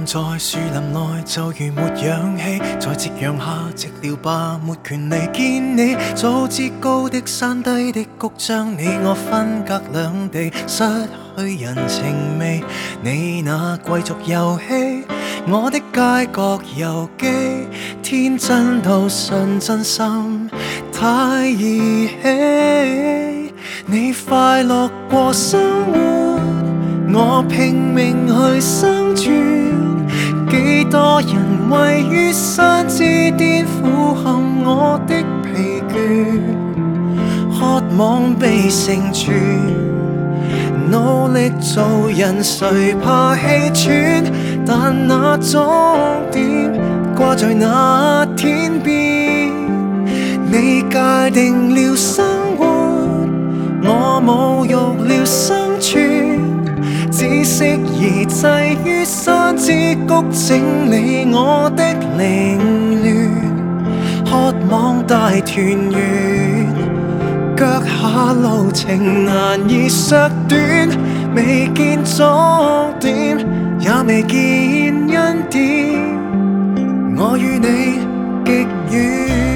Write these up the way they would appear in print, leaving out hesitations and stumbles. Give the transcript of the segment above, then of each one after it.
在樹林內就如沒氧氣，在夕陽下寂寥吧，沒權利見你。早知高的山低的谷將你我分隔兩地，失去人情味。你那貴族遊戲，我的街角遊記，天真到信真心太兒戲。你快樂過生活，我拼命去生存。幾多人位於山之巔，俯瞰我的疲倦，渴望被成全。努力做人，誰怕氣喘？但那終點掛在那天邊。你界定了生活，我侮辱了生存。只適宜滯於山之谷，整理我的凌亂，渴望大團圓。腳下路程難以削短，未見終點，也未見恩典。我與你極遠。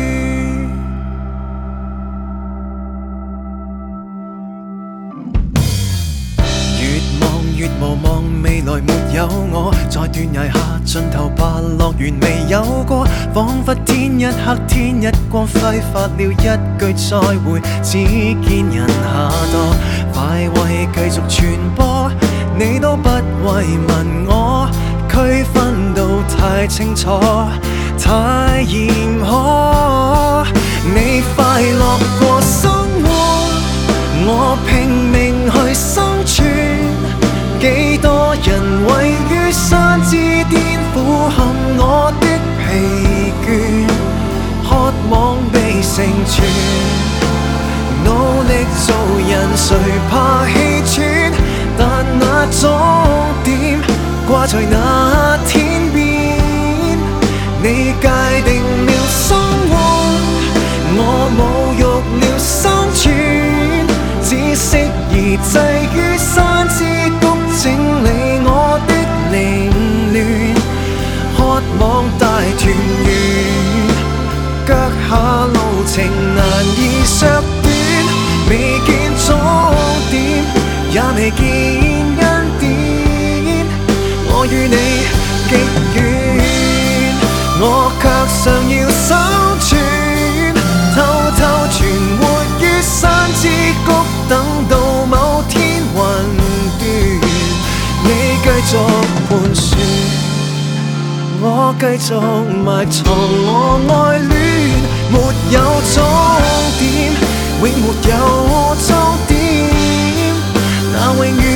越無望未來沒有我，在斷崖下盡頭吧，樂園未有過，彷彿天一黑天一光，揮發了一句再會，只見人下墮。快慰繼續傳播，你都不慰問我，區分到太清楚，太嚴苛。你快樂過生活，我拼命去生存。幾多人位於山之巔，俯瞰我的疲倦，渴望被成全。努力做人，誰怕氣喘？但那終點掛在那天邊。你界定了生活，我侮辱了生存。只適宜滯於山之谷，整理我的凌亂，渴望大團圓。腳下路程難以削短，未見終點，也未見恩典。我與你極遠，我卻尚要生存，偷偷存活於山之谷，等到某天雲斷。你繼續盤旋，我繼續埋藏我愛戀，沒有終點，永沒有終點，那永遠